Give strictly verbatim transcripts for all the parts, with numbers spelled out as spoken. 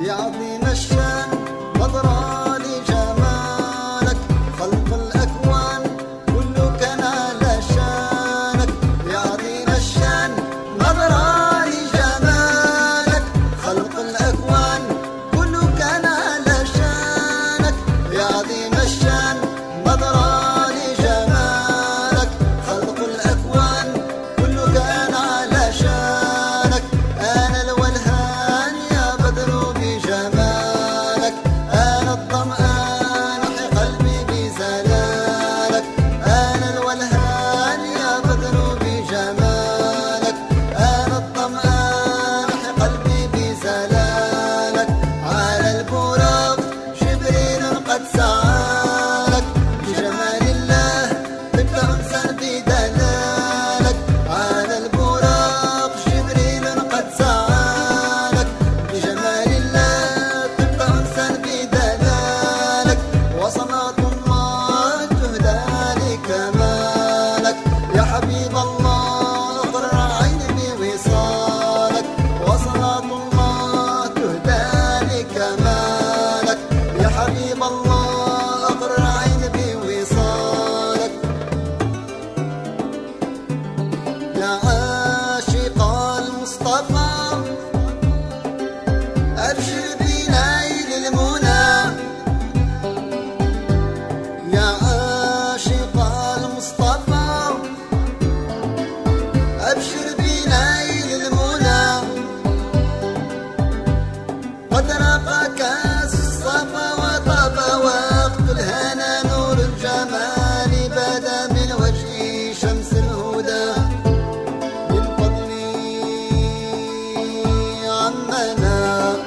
يا عظيم الشان نظرة لجمالك، خلق الأكوان كله كان على شانك. يا عظيم الشان نظرة لجمالك، خلق الأكوان كله كان على شانك. يا عظيم الشان نظرة لجمالك، خلق الأكوان كله كان على شانك. أنا الولهان يا بدر بجمالك، أنا الظمآن أحيي قلبي بزلالك. أنا الولهان يا بدر بجمالك، أنا الظمآن أحيي قلبي بزلالك. على البراق جبريل قد سعالك، بجمال الله طبت أنسا بدلالك. على البراق جبريل قد سعالك، بجمال الله طبت أنسا بدلالك. وصلاة الله تهدى لكمالك، يا حبيب الله أقر عيني بوصالك. وصلاة الله تهدى لكمالك، يا حبيب الله أقر عيني بوصالك. يا عاشق المصطفى أبشر بنيل المنى، يا عاشق المصطفى أبشر بنيل المنى. قد رقى كاس الصفا وطاب وقت الهنا، نور الجمال بدا من وجهي شمس الهدى. من فضلي عمنا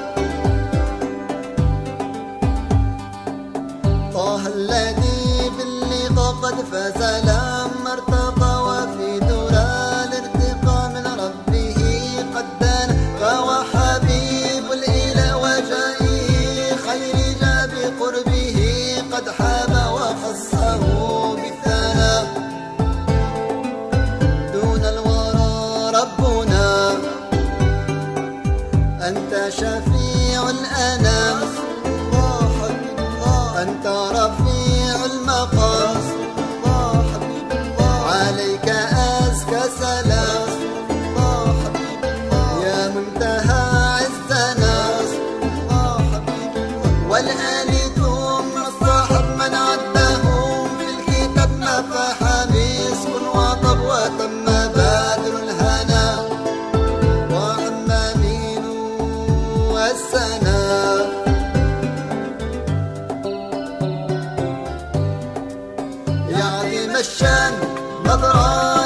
طه الذي باللقاء قد فاز لما ارتقى، وفي درى الارتقاء من ربه قد دان. فهو حبيب الإله وجائه خير جاء بقربه، قد حاب وخصه بالثناء. دون الورى ربنا أنت شفيع الأنام، أنت رفيع المقام، عليك أزكى سلام. يا منتهى عزنا والآل ثم الصاحب من عدهم في الكتاب نفح مسك وطب، وتم بدر الهنا وعم مين والسنا. يا عظيم الشان نظرة